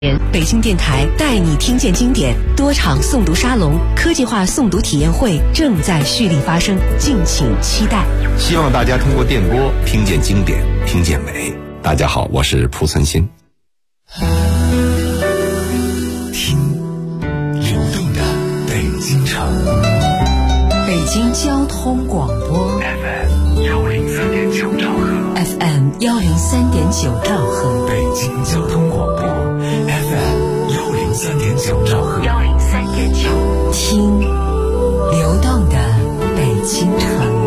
北京电台带你听见经典，多场诵读沙龙、科技化诵读体验会正在蓄力发生，敬请期待。 希望大家通过电波听见经典，听见美。大家好，我是蒲存昕。 听流动的北京城， 北京交通广播 FM 103.9兆赫 FM 103.9兆赫， 北京交通广播 FM 103.9兆赫 103.9，听流动的北京城。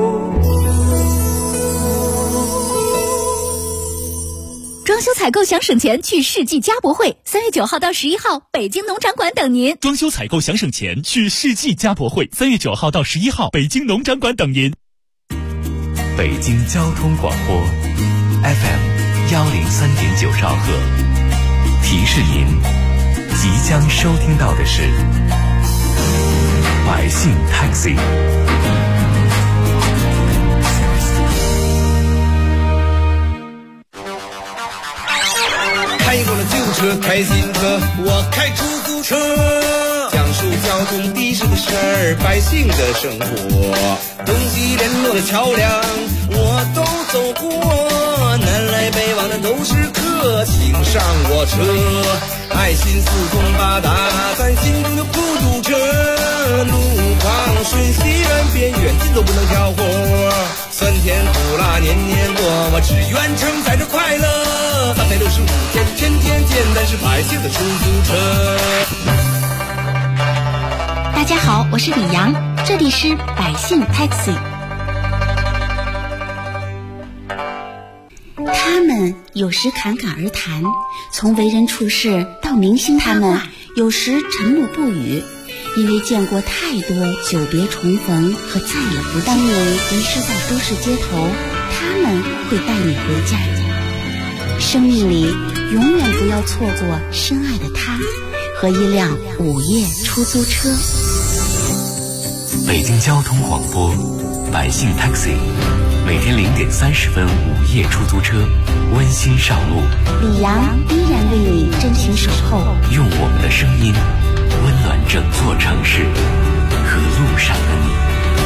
装修采购想省钱，去世纪家博会，3月9号到11号，北京农展馆等您。 装修采购想省钱，去世纪家博会，3月9号到11号，北京农展馆等您。 北京交通广播 FM 103.9兆赫，提示您即将收听到的是百姓 Taxi。 开过了旧车，开新车，我开出租车，讲述交通的士的事儿，百姓的生活，东西联络的桥梁我都走过，南来北往的都是客，请上我车，爱心四通八达，咱心中的孤独车，路旁顺西远边远近都不能挑活，酸甜苦辣年年过，我只愿承载着快乐，365天天天见，但是百姓的出租车。 大家好，我是李阳，这里是百姓 Taxi。他们有时侃侃而谈，从为人处事到明星他们有时沉默不语，因为见过太多久别重逢和再也不当你迷失在都市街头，他们会带你回家。生命里永远不要错过深爱的他和一辆午夜出租车。 北京交通广播百姓 Taxi， 每天0点30分午夜出租车温馨上路， 李阳依然为你真情守候， 用我们的声音温暖整座城市和路上的你。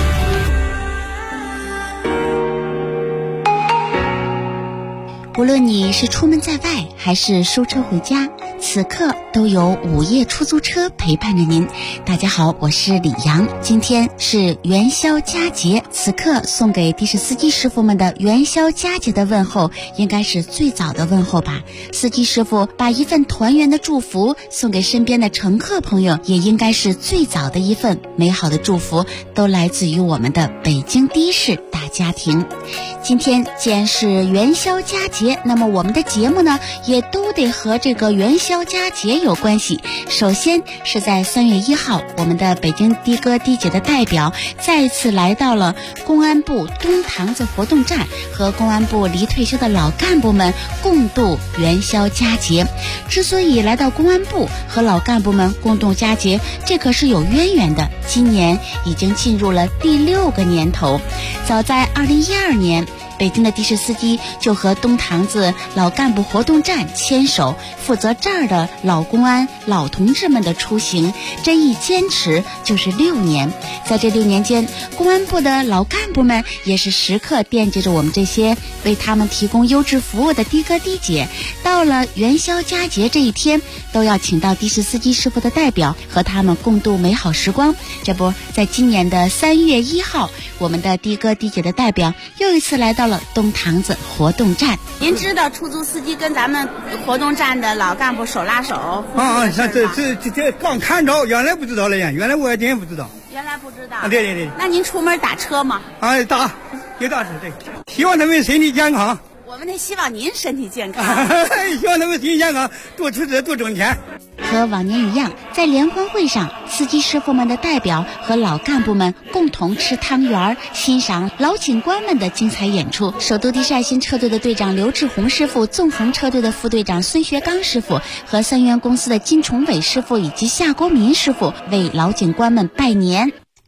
无论你是出门在外还是收车回家，此刻都有午夜出租车陪伴着您。大家好，我是李阳，今天是元宵佳节，此刻送给的士司机师傅们的元宵佳节的问候，应该是最早的问候吧。司机师傅把一份团圆的祝福送给身边的乘客朋友，也应该是最早的一份美好的祝福，都来自于我们的北京的士大家庭。今天既然是元宵佳节，那么我们的节目呢也都得和这个元宵佳节有关系。首先是在3月1号，我们的北京的哥的姐的代表再次来到了公安部东塘子活动站，和公安部离退休的老干部们共度元宵佳节。之所以来到公安部和老干部们共度佳节，这可是有渊源的。今年已经进入了第6个年头，早在2012年，北京的的士司机就和东塘子老干部活动站牵手，负责这儿的老公安老同志们的出行，这一坚持就是6年。在这6年间，公安部的老干部们也是时刻惦记着我们这些为他们提供优质服务的的哥的姐，到了元宵佳节这一天，都要请到的士司机师傅的代表和他们共度美好时光。这不，在今年的3月1号，我们的的哥的姐的代表又一次来到了东塘子活动站。 您知道出租司机跟咱们活动站的老干部手拉手？ 这刚看着，原来不知道了呀，原来我也不知道。 原来不知道。 对。 那您出门打车吗？ 打，也打车，对。希望他们身体健康。 我们得希望您身体健康。 希望他们身体健康，多出资多挣钱。 和往年一样，在联欢会上，司机师傅们的代表和老干部们共同吃汤圆，欣赏老警官们的精彩演出。首都的士爱心车队的队长刘志宏师傅、纵横车队的副队长孙学刚师傅和三元公司的金崇伟师傅以及夏国民师傅为老警官们拜年。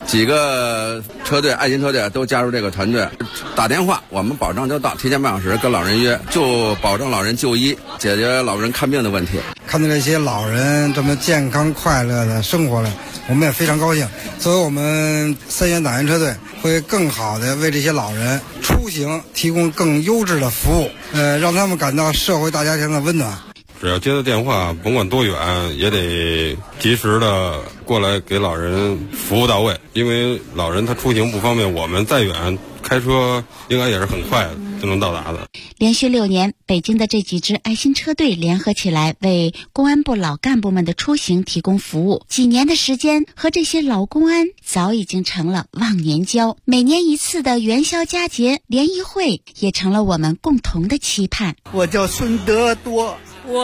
几个车队爱心车队都加入这个团队，打电话我们保证就到，提前半小时跟老人约，就保证老人就医，解决老人看病的问题。 看到这些老人这么健康快乐的生活了，我们也非常高兴。作为我们3元打援车队，会更好的为这些老人出行提供更优质的服务，让他们感到社会大家庭的温暖。 只要接到电话，甭管多远，也得及时的过来给老人服务到位。因为老人他出行不方便，我们再远开车应该也是很快就能到达的。 连续6年，北京的这几支爱心车队联合起来，为公安部老干部们的出行提供服务。几年的时间，和这些老公安早已经成了忘年交。每年一次的元宵佳节联谊会，也成了我们共同的期盼。 我叫孙德多。 我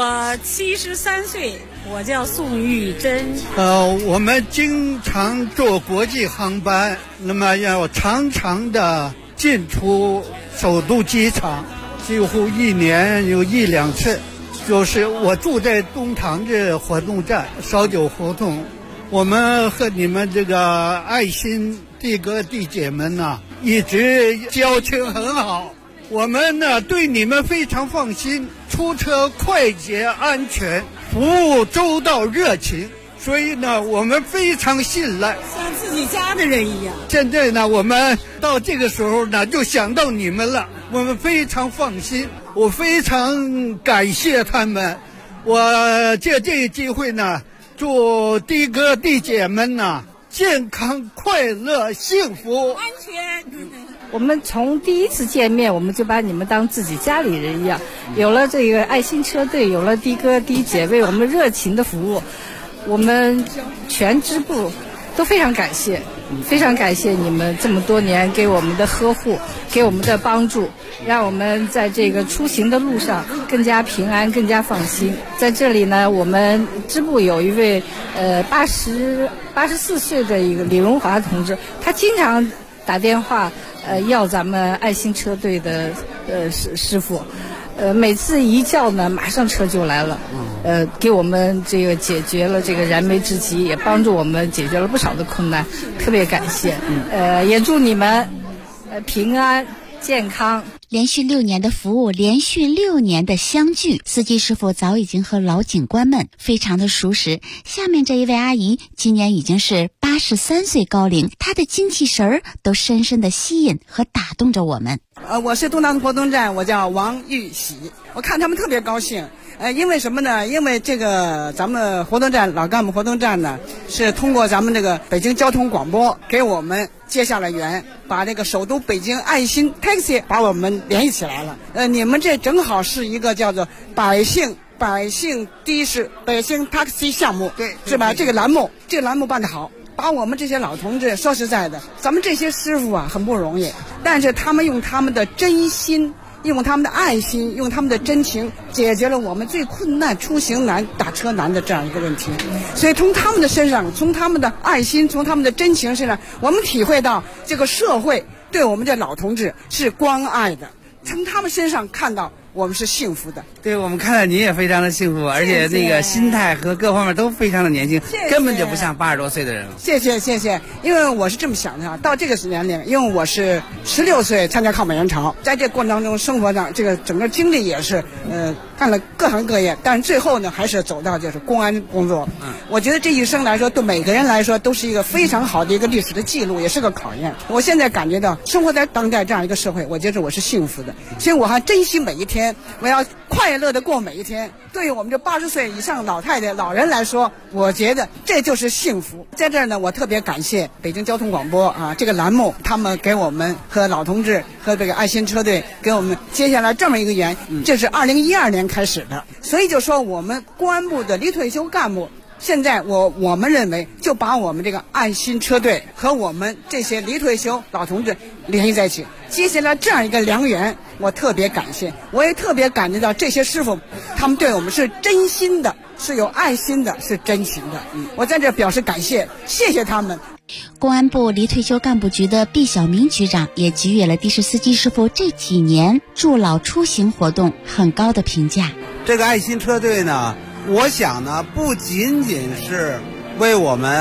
73岁，我叫宋玉珍。 我们经常坐国际航班，那么要常常的进出首都机场，几乎1年有1-2次。就是我住在东塘这活动站烧酒胡同，我们和你们这个爱心弟哥弟姐们呢，一直交情很好。我们呢对你们非常放心，出车快捷安全，服务周到热情，所以呢我们非常信赖， 像自己家的人一样。 现在呢我们到这个时候呢就想到你们了，我们非常放心，我非常感谢他们。我借这个机会呢，祝弟哥弟姐们呢健康快乐幸福安全。 我们从第一次见面，我们就把你们当自己家里人一样。有了这个爱心车队，有了弟哥弟姐为我们热情的服务，我们全支部都非常感谢，非常感谢你们这么多年给我们的呵护，给我们的帮助，让我们在这个出行的路上更加平安，更加放心。在这里呢，我们支部有一位84岁的一个李荣华同志，他经常打电话要咱们爱心车队的师傅，每次一叫呢，马上车就来了，给我们这个解决了这个燃眉之急，也帮助我们解决了不少的困难，特别感谢。也祝你们平安健康。 连续6年的服务，连续6年的相聚，司机师傅早已经和老警官们非常的熟识。下面这一位阿姨今年已经是83岁高龄，她的精气神儿都深深的吸引和打动着我们。 我是东塘活动站，我叫王玉喜。我看他们特别高兴，因为什么呢？因为这个咱们活动站老干部活动站呢，是通过咱们这个北京交通广播给我们接下了缘，把这个首都北京爱心 taxi 把我们联系起来了。你们这正好是一个叫做百姓的士北京 taxi 项目，对，是吧？这个栏目办得好。把我们这些老同志，说实在的，咱们这些师傅啊很不容易，但是他们用他们的真心，用他们的爱心，用他们的真情，解决了我们最困难、出行难、打车难的这样一个问题。所以从他们的身上，从他们的爱心，从他们的真情身上，我们体会到这个社会对我们这老同志是关爱的，从他们身上看到我们是幸福的。 对，我们看到您也非常的幸福，而且那个心态和各方面都非常的年轻，根本就不像80多岁的人了。 谢谢，因为我是这么想的，到这个年龄，因为我是16岁参加抗美援朝，在这过程当中生活上这个整个经历也是干了各行各业，但是最后呢还是走到就是公安工作。我觉得这一生来说，对每个人来说都是一个非常好的一个历史的记录，也是个考验。我现在感觉到生活在当代这样一个社会，我觉得我是幸福的，所以我还珍惜每一天，我要快乐的过每一天。对于我们这80岁以上老太太老人来说，我觉得这就是幸福。在这儿呢，我特别感谢北京交通广播这个栏目，他们给我们和老同志和这个爱心车队给我们接下来这么一个缘，这是2012年开始的。所以就说我们公安部的离退休干部，现在我们认为就把我们这个爱心车队和我们这些离退休老同志联系在一起，接下来这样一个良缘，我特别感谢。我也特别感觉到这些师傅他们对我们是真心的，是有爱心的，是真情的。我在这表示感谢，谢谢他们。 公安部离退休干部局的毕晓明局长也给予了的士司机师傅这几年助老出行活动很高的评价。 这个爱心车队呢，我想呢，不仅仅是为我们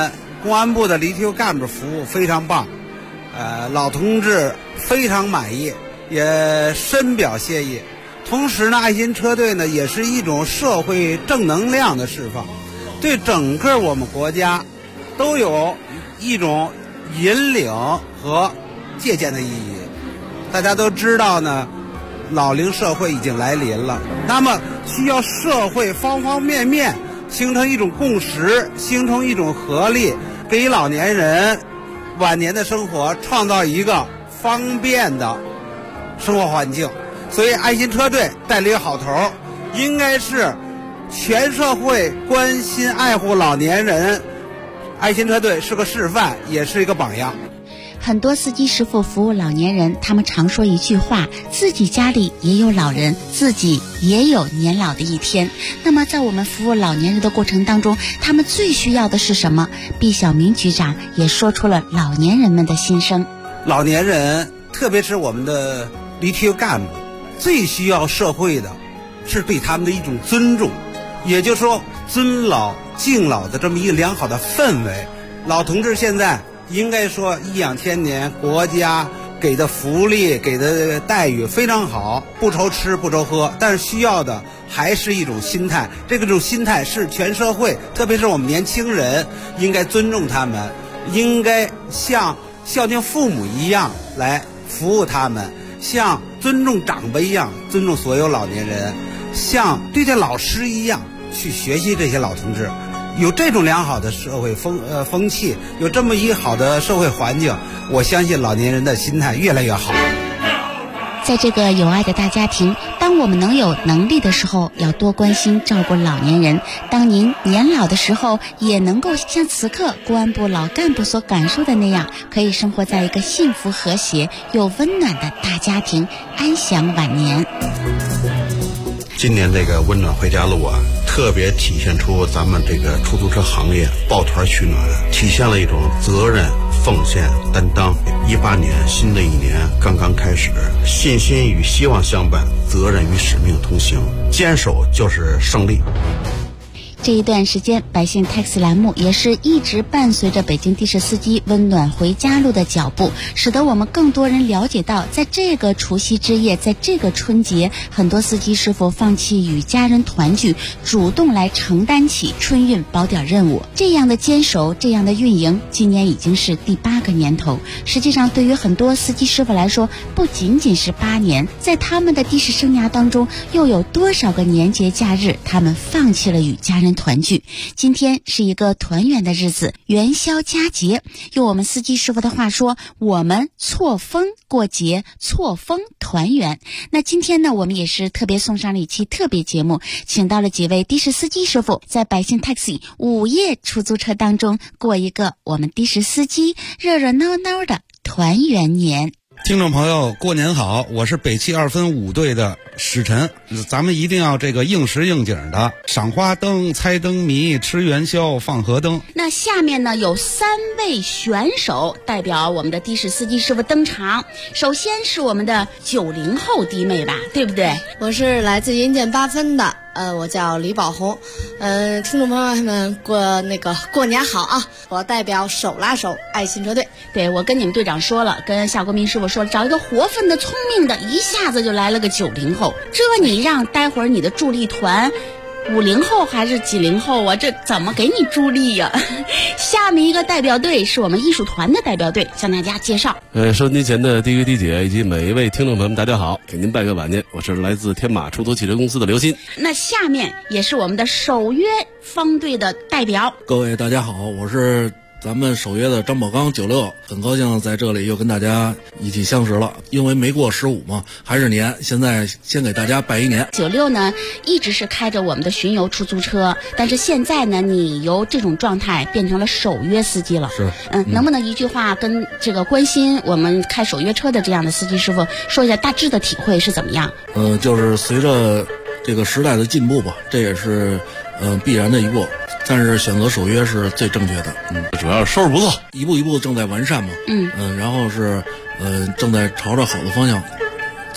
公安部的离休干部服务非常棒，老同志非常满意，也深表谢意。同时呢，爱心车队呢也是一种社会正能量的释放，对整个我们国家都有一种引领和借鉴的意义。大家都知道呢，老龄社会已经来临了，那么需要社会方方面面形成一种共识，形成一种合力，给老年人晚年的生活创造一个方便的生活环境。所以爱心车队带了一个好头，应该是全社会关心爱护老年人，爱心车队是个示范，也是一个榜样。 很多司机师傅服务老年人，他们常说一句话，自己家里也有老人，自己也有年老的一天。那么在我们服务老年人的过程当中，他们最需要的是什么？毕晓明局长也说出了老年人们的心声。 老年人，特别是我们的离休干部，最需要社会的是对他们的一种尊重，也就是说尊老敬老的这么一个良好的氛围。老同志现在应该说颐养天年，国家给的福利给的待遇非常好，不愁吃不愁喝，但是需要的还是一种心态。这种心态是全社会，特别是我们年轻人应该尊重他们，应该像孝敬父母一样来服务他们，像尊重长辈一样尊重所有老年人，像对待老师一样去学习这些老同志。有这种良好的社会风气，有这么一个好的社会环境，我相信老年人的心态越来越好。 在这个有爱的大家庭，当我们能有能力的时候，要多关心照顾老年人。当您年老的时候，也能够像此刻公安部老干部所感受的那样，可以生活在一个幸福和谐又温暖的大家庭，安享晚年。 今年这个温暖回家路啊，特别体现出咱们这个出租车行业抱团取暖，体现了一种责任、奉献、担当。18年，新的一年刚刚开始，信心与希望相伴，责任与使命同行，坚守就是胜利。 这一段时间，百姓 taxi 栏目也是一直伴随着北京的士司机温暖回家路的脚步，使得我们更多人了解到，在这个除夕之夜，在这个春节，很多司机师傅放弃与家人团聚，主动来承担起春运保点任务。这样的坚守，这样的运营，今年已经是第8个年头。实际上，对于很多司机师傅来说，不仅仅是8年，在他们的的士生涯当中，又有多少个年节假日，他们放弃了与家人团聚。今天是一个团圆的日子，元宵佳节。用我们司机师傅的话说，我们错峰过节，错峰团圆。那今天呢，我们也是特别送上了一期特别节目，请到了几位的士司机师傅，在百姓 taxi 午夜出租车当中过一个我们的士司机热热闹闹的团圆年。 听众朋友，过年好！我是北汽2分5队的史晨，咱们一定要这个应时应景的赏花灯、猜灯谜、吃元宵、放河灯。 那下面呢，有3位选手代表我们的的士司机师傅登场。首先是我们的90后弟妹吧，对不对？ 我是来自阴间8分的。我叫李宝红，听众朋友们过年好啊！我代表手拉手爱心车队。 对，我跟你们队长说了，跟夏国民师傅说了，找一个活分的、聪明的，一下子就来了个90后。这你让待会儿你的助力团50后还是90后啊？这怎么给你助力呀？下面一个代表队是我们艺术团的代表队，向大家介绍。 收音机前的弟哥弟姐以及每一位听众朋友们，大家好，给您拜个晚年。我是来自天马出租汽车公司的刘鑫。 那下面也是我们的守约方队的代表。 各位大家好，我是咱们守约的张宝刚96，很高兴在这里又跟大家一起相识了。因为没过15嘛，还是年，现在先给大家拜一年。 96呢，一直是开着我们的巡游出租车，但是现在呢，你由这种状态变成了守约司机了。 是， 能不能一句话跟这个关心我们开守约车的这样的司机师傅说一下大致的体会是怎么样？ 就是随着这个时代的进步吧，这也是必然的一步。但是选择守约是最正确的， 主要是收拾不错， 一步一步正在完善嘛，然后是正在朝着好的方向走，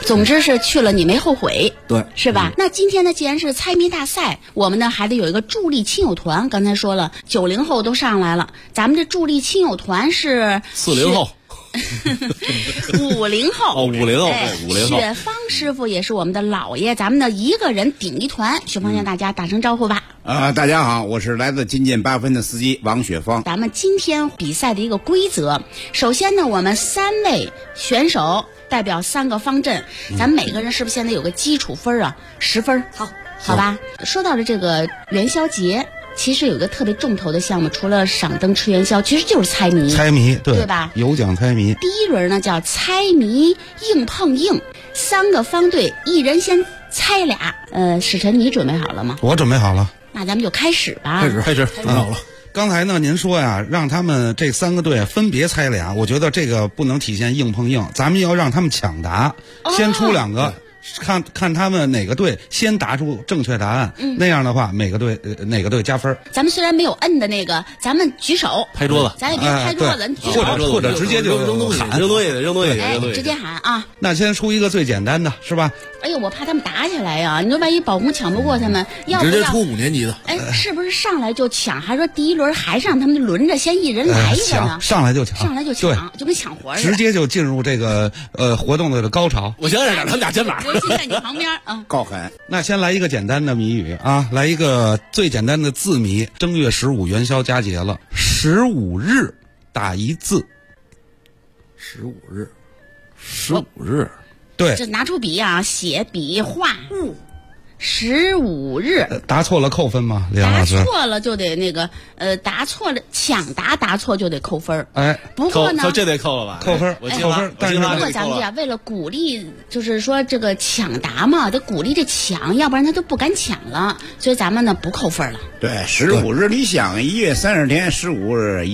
总之是去了你没后悔， 对， 是吧？那今天呢，既然是猜谜大赛，我们呢还得有一个助力亲友团。刚才说了，90后都上来了，咱们这助力亲友团是 40后。 50后 50后，50后。 雪芳师傅也是我们的老爷，咱们呢一个人顶一团。雪芳向大家打声招呼吧。 大家好，我是来自金剑8分的司机王雪芳。 咱们今天比赛的一个规则，首先呢，我们3位选手代表3个方阵，咱们每个人是不是现在有个基础分啊？10分，好吧。说到了这个元宵节。其实有一个特别重头的项目，除了赏灯吃元宵，其实就是猜谜。 猜谜，对吧？ 有奖猜谜。 第一轮呢叫猜谜硬碰硬，3个方队，一人先猜俩。史晨，你准备好了吗？ 我准备好了。 那咱们就开始吧。 开始，好了。 刚才呢，您说呀，让他们这3个队分别猜俩，我觉得这个不能体现硬碰硬，咱们要让他们抢答，先出2个。看他们哪个队先答出正确答案，那样的话每个队哪个队加分。 咱们虽然没有摁的那个，咱们举手拍桌子， 咱也别拍桌子， 或者直接就扔东西， 直接喊啊。 那先出一个最简单的，是吧？ 哎呦，我怕他们打起来呀！你说万一保红抢不过他们，要不要直接出5年级的？ 是不是上来就抢？还说第一轮还是让他们轮着先一人来一个呢？ 上来就抢， 就跟抢活似的， 直接就进入这个活动的高潮。 我先让他们俩肩膀， 尤其在你旁边啊， 高狠。 那先来一个简单的谜语啊，来一个最简单的字谜。正月15元宵佳节了，15日打一字。 15日。 对， 这拿出笔啊，写笔画。15日。 答错了扣分吗？李阳老师。 答错了就得那个答错了抢答错就得扣分。不过呢， 这得扣了吧？ 扣分，扣分。但是不过咱们呀，为了鼓励，就是说这个抢答嘛，得鼓励这抢，要不然他就不敢抢了。所以咱们呢不扣分了。 对，15日，你想1月30天15日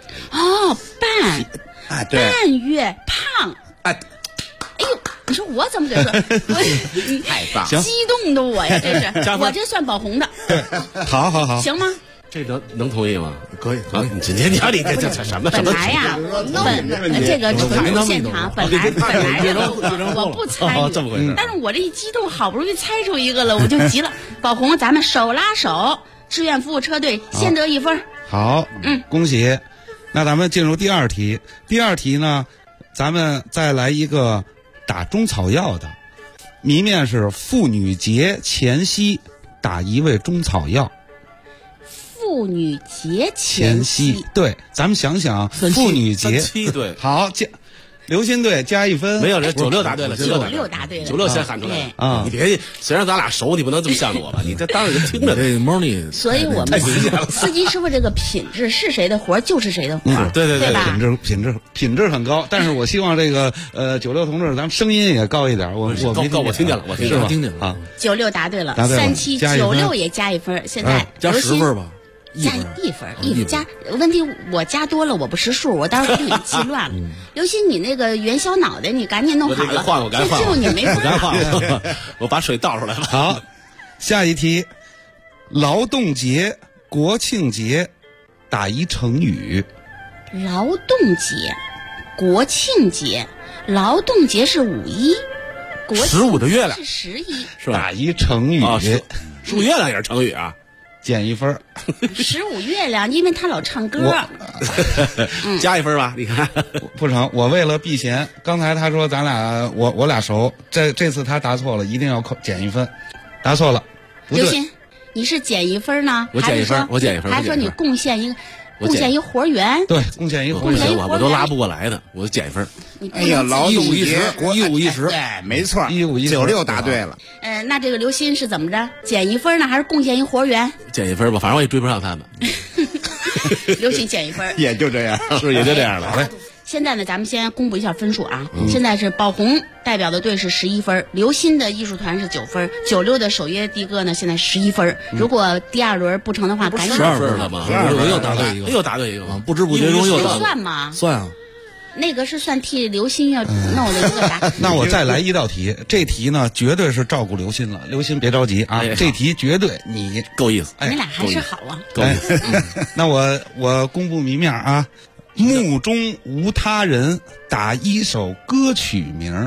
半月胖。哎呦，你说我怎么得说？ 太棒， 激动的我呀，这是我这算保红的。 好， 行吗？ 这能同意吗？ 可以。 你这什么？ 本来呀，这个主持现场本来我不参与， 这么回事。 但是我这一激动，好不容易猜出一个了，我就急了。保红，咱们手拉手，志愿服务车队先得1分。 好，恭喜。那咱们进入第2题。第2题呢，咱们再来一个打中草药的谜面是妇女节前夕打一味中草药。 妇女节前夕， 对，咱们想想妇女节 ，37对， 好，刘鑫队加1分， 没有人96答对了 ，96答对了 ，96先喊出来啊！你别，虽然咱俩熟，你不能这么向着我吧？你这当着人听着这猫腻。 所以我们司机师傅这个品质是谁的活就是谁的活， 对吧？ 品质很高，但是我希望这个96同志，咱们声音也高一点。我听见了，我听见了啊 ！96答对了，37、96也加1分，现在加10分吧。 加1分，加问题我加多了我不识数，我待会儿给你们记乱了。刘鑫，你那个元宵脑袋你赶紧弄好了， 我赶紧换， 就你没分了，我把水倒出来了。 好，下一题，劳动节、国庆节打一成语。 劳动节、国庆节，劳动节是5·1，国 15的月亮是11， 是吧？ 打一成语 15月亮也是成语啊。 减1分。 15月亮，因为他老唱歌。 加1分吧，你看不成。我为了避嫌，刚才他说咱俩我俩熟，这次他答错了，一定要减1分。答错了，不对。 刘鑫，你是减1分呢？ 我减1分，我减1分。 还说你贡献一活员？ 对，贡献一活员， 我都拉不过来的，我减1分。 哎呀，劳动节 1五1十， 对，没错 ，1五1十 ，96答对了。 那这个刘鑫是怎么着？减1分呢，还是贡献一活员？ 减1分吧，反正我也追不上他们。 刘鑫减1分， 也就这样， 也就这样了。 好嘞。 现在呢，咱们先公布一下分数啊。现在是保红代表的队是11分，刘鑫的艺术团是9分，96的守约的哥呢现在11分。如果第2轮不成的话，赶紧 12分了吗？又答对一个，不知不觉中又答对。 算吗？ 算啊。 那个是算替刘鑫要弄的一个答。 那我再来一道题，这题呢绝对是照顾刘鑫了。刘鑫别着急啊，这题绝对你够意思。 你俩还是好啊。 够意思。 那我公布谜面啊。目中无他人，打一首歌曲名。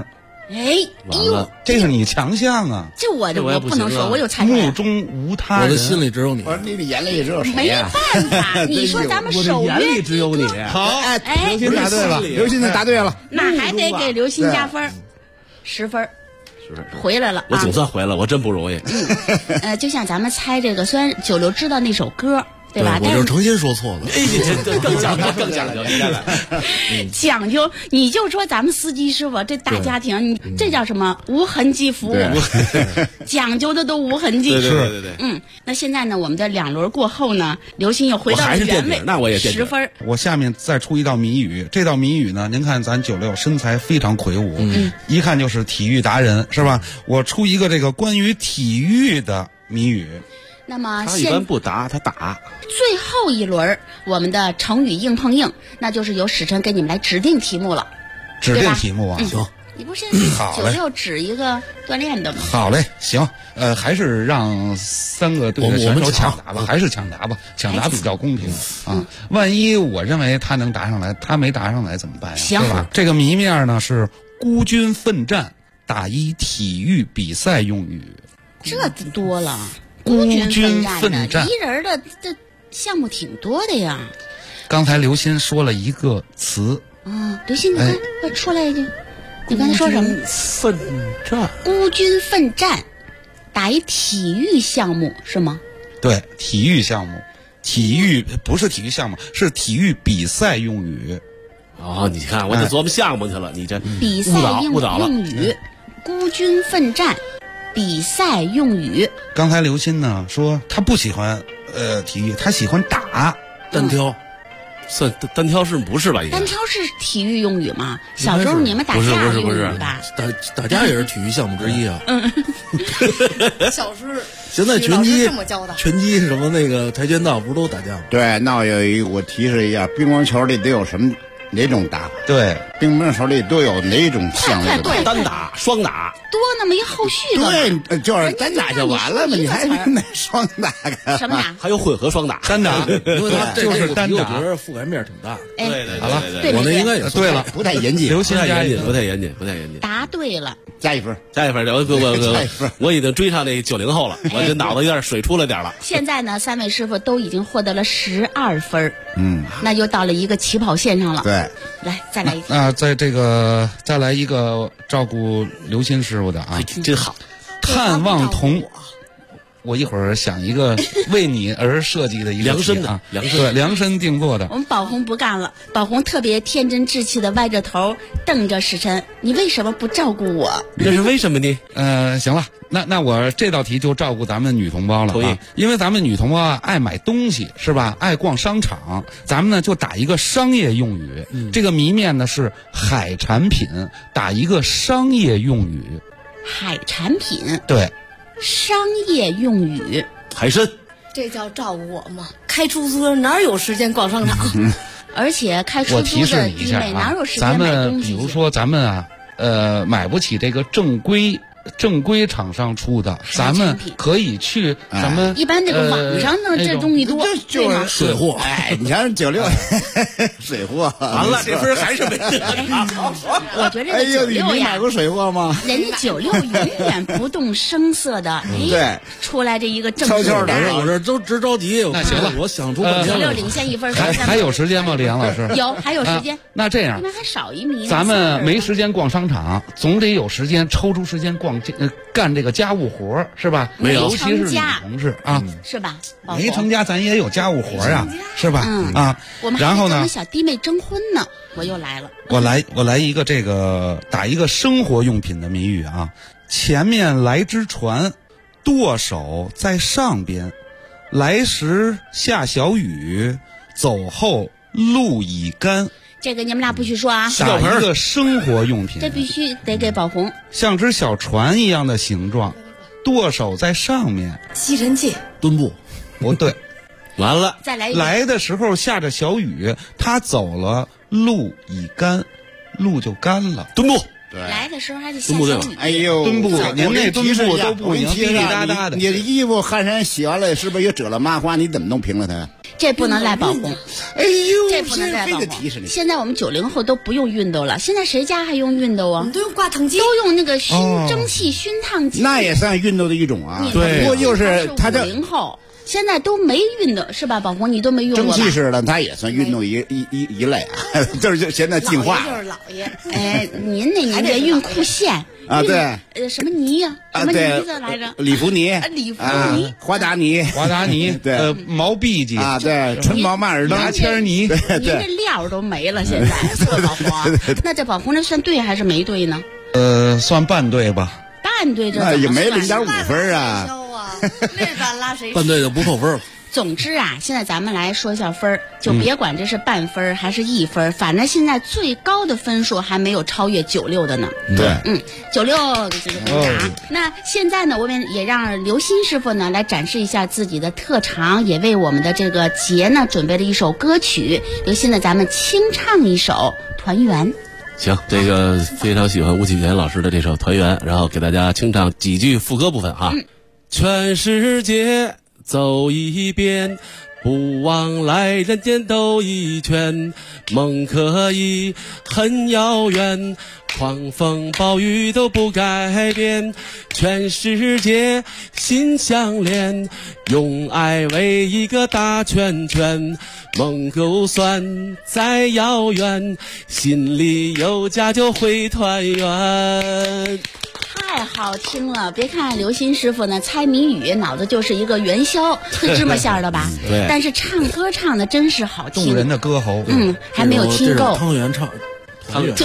哎呦， 这是你强项啊！ 这我不能说，我有才华。 目中无他人， 我的心里只有你。 我说你的眼里只有谁呀？没办法，你说咱们首眼里只有你。 好，刘鑫答对了，刘鑫答对了， 那还得给刘鑫加分，10分。回来了， 我总算回来了，我真不容易。 就像咱们猜这个，虽然96知道那首歌。对吧？ 我就是诚心说错了。 更讲究，更讲究， 讲究。你就说咱们司机师傅这大家庭，你这叫什么？无痕迹服务，讲究的都无痕迹。 对。 那现在呢，我们的2轮过后呢，刘鑫又回到了原位， 那我也 10分。 我下面再出一道谜语，这道谜语呢，您看咱96身材非常魁梧，一看就是体育达人，是吧？我出一个这个关于体育的谜语。 那么他一般不答，他打。 最后一轮我们的成语硬碰硬，那就是由史晨给你们来指定题目了。 指定题目啊， 行。 你不是96指一个锻炼的吗？ 好嘞，行。还是让3个队的选手抢答吧，还是抢答吧，抢答比较公平啊。万一我认为他能答上来，他没答上来怎么办呀？ 行， 对吧？这个谜面呢是孤军奋战，打一体育比赛用语。 这多了。 孤军奋战， 一人的这项目挺多的呀。 刚才刘鑫说了一个词刘鑫，你快出来一句，你刚才说什么？ 奋战， 孤军奋战，打一体育项目是吗？ 对，体育项目，体育不是体育项目，是体育比赛用语。 哦，你看，我就琢磨项目去了，你这比赛用语，孤军奋战。比赛用语。 刚才刘鑫呢说他不喜欢体育，他喜欢打单挑。 算单挑是不是吧？ 单挑是体育用语吗？小时候你们打架用语吧？ 打架也是体育项目之一啊。 小时候现在拳击什么那个跆拳道不是都打架吗？ 对，那有一个我提示一下，乒乓球里都有什么？哪种打？ 对， 乒乓球里都有哪种项目？ 单打、双打， 多那么一后续的。 对，就是单打就完了嘛，你还那双打干什么打？ 还有混合双打， 单打， 因为他就是单打， 我觉得覆盖面挺大。 对， 好了， 我那应该也对了， 不太严谨， 刘鑫加严谨，不太严谨。 答对了， 加1分。 我已经追上那90后了，我这脑子有点水出来点了。 现在呢，3位师傅都已经获得了12分，那就到了一个起跑线上了。 对， 来再来一题。 在这个再来一个照顾刘鑫师傅的啊， 真好。 探望童，我一会儿想一个为你而设计的一个量身的， 量身定做的。 我们宝红不干了，宝红特别天真稚气的歪着头瞪着史晨，你为什么不照顾我？ 这是为什么呢？ 行了，那我这道题就照顾咱们女同胞了啊，因为咱们女同胞爱买东西是吧？爱逛商场，咱们呢就打一个商业用语。这个谜面呢是海产品，打一个商业用语。 海产品， 对， 商业用语， 海参， 这叫照顾我吗？开出租哪有时间逛商场？ 而且开出租的弟妹哪有时间买东西？ 比如说咱们买不起这个正规厂商出的，咱们可以去什么？ 一般这个网上呢，这东西多， 就是水货。 你看96水货， 完了这分还是没得。 我觉得这个96呀， 你买过水货吗？ 人家96永远不动声色的， 对， 出来这一个正悄悄的， 我这都直着急。 那行了， 我想出半天了。 96领先1分， 还有时间吗？李阳老师？ 有，还有时间。 那这样， 那还少一谜。 咱们没时间逛商场，总得有时间抽出时间干这个家务活是吧？ 没有， 尤其是女同志啊， 是吧？ 没成家咱也有家务活呀，是吧？啊， 我们然后呢， 我们小弟妹征婚呢，我又来了。 我来一个这个打一个生活用品的谜语啊。前面来只船，舵手在上边，来时下小雨，走后路已干。 这个你们俩不许说啊！ 打一个生活用品， 这必须得给宝红。 像只小船一样的形状，舵手在上面。 吸尘器。 墩布。 不对。 完了。 再来一个。 来的时候下着小雨，他走了，路已干，路就干了。 墩布。 对， 来的时候还得下小雨。 哎呦， 墩布，您那墩布都不行，滴滴答答的。 你的衣服汗衫洗完了，是不是也褶了麻花？你怎么弄平了它？ 这不能赖宝红。 哎呦， 这不能赖宝红。现在我们90后都不用熨斗了，现在谁家还用熨斗啊？ 都用挂烫机， 都用那个蒸汽熏烫机。 那也算熨斗的一种啊。 对，不过就是他这 90后。现在都没熨斗是吧，宝红？你都没用过吧？ 蒸汽式的，它也算熨斗一类啊，就是现在进化。 就是老爷。 哎，您那年代熨裤线啊，对， 什么泥呀？什么泥子来着？ 礼服泥。 礼服泥。 华达泥。 对，毛篦箕啊，对，纯毛马尔登。 牙签泥。 对。 您这料都没了，现在是吧，宝红？那这宝红这算对还是没对呢？ 算半对吧。 半对这那也没0.5分啊。 半对就不扣分。 总之啊，现在咱们来说一下分儿，就别管这是半分还是1分，反正现在最高的分数还没有超越96的呢。 对 ，96这个回答。那现在呢，我们也让刘鑫师傅呢来展示一下自己的特长，也为我们的这个节呢准备了一首歌曲。刘鑫呢，咱们清唱一首《团圆》。 行，这个非常喜欢吴启贤老师的这首《团圆》，然后给大家清唱几句副歌部分哈。全世界走一遍，不枉来人间兜一圈，梦可以很遥远，狂风暴雨都不改变，全世界心相连，用爱围一个大圈圈，梦就算再遥远，心里有家就会团圆。 太好听了！别看刘鑫师傅呢猜谜语脑子就是一个元宵脆芝麻馅儿的吧？ 对。 但是唱歌唱的真是好听， 动人的歌喉。 还没有听够。 汤圆唱，汤圆。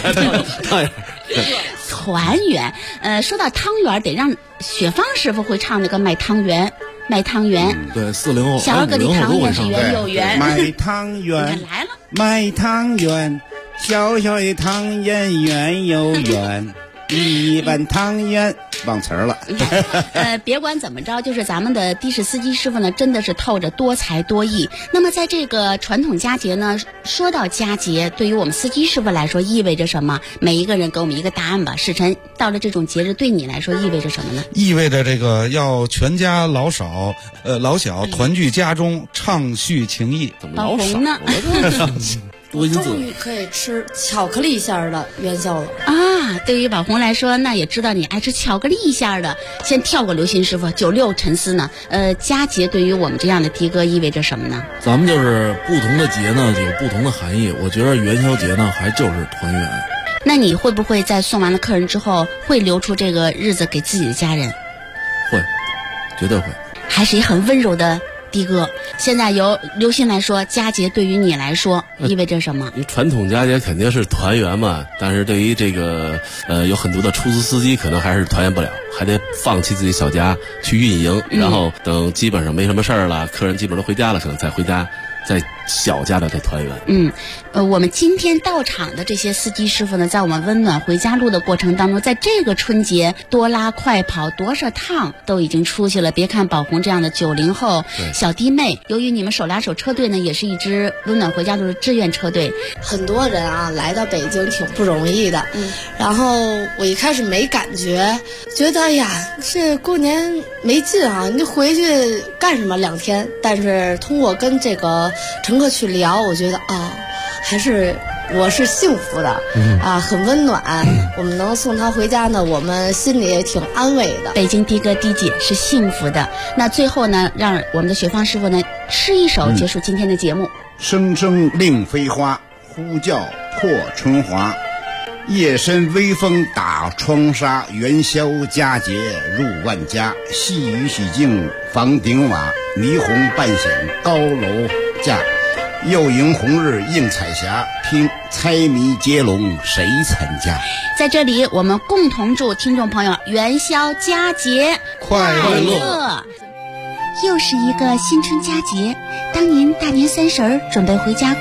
团圆。说到汤圆，得让雪芳师傅会唱那个卖汤圆。卖汤圆， 对，40后， 小个的汤圆是圆又圆。 卖汤圆， 来了， 卖汤圆，小小的汤圆圆又圆。一碗汤圆忘词儿了。 别管怎么着，就是咱们的的士司机师傅呢，真的是透着多才多艺。那么在这个传统佳节呢，说到佳节，对于我们司机师傅来说意味着什么？每一个人给我们一个答案吧。世晨，到了这种节日，对你来说意味着什么呢？ 意味着这个要全家老小团聚家中，畅叙情谊。 怎么老少呢？ 我终于可以吃巧克力馅儿的元宵了啊！对于宝红来说，那也知道你爱吃巧克力馅儿的。先跳过刘鑫师傅，96沉思呢。佳节对于我们这样的的哥意味着什么呢？ 咱们就是不同的节呢有不同的含义。我觉得元宵节呢还就是团圆。 那你会不会在送完了客人之后，会留出这个日子给自己的家人？ 会，绝对会。 还是一很温柔的的哥。现在由刘鑫来说，佳节对于你来说意味着什么？ 传统佳节肯定是团圆嘛，但是对于这个有很多的出租司机可能还是团圆不了，还得放弃自己小家去运营，然后等基本上没什么事儿了，客人基本都回家了，可能再回家，在小家的再团圆。 我们今天到场的这些司机师傅呢，在我们温暖回家路的过程当中，在这个春节多拉快跑多少趟都已经出去了。别看宝红这样的90后小弟妹，由于你们手拉手车队呢，也是一支温暖回家路的志愿车队， 很多人啊来到北京挺不容易的。然后我一开始没感觉，觉得哎呀，这过年没劲啊，你回去干什么2天？但是通过跟这个乘客去聊，我觉得还是我是幸福的很温暖。我们能送他回家呢，我们心里也挺安慰的。 北京的哥的姐是幸福的。那最后呢，让我们的雪芳师傅呢诗一首结束今天的节目。 声声令飞花，呼叫破春华。夜深微风打窗纱，元宵佳节入万家。细雨洗净房顶瓦，霓虹半显高楼架。又迎红日映彩霞，拼猜谜接龙谁参加？ 在这里，我们共同祝听众朋友元宵佳节快乐。又是一个新春佳节，当您大年30准备回家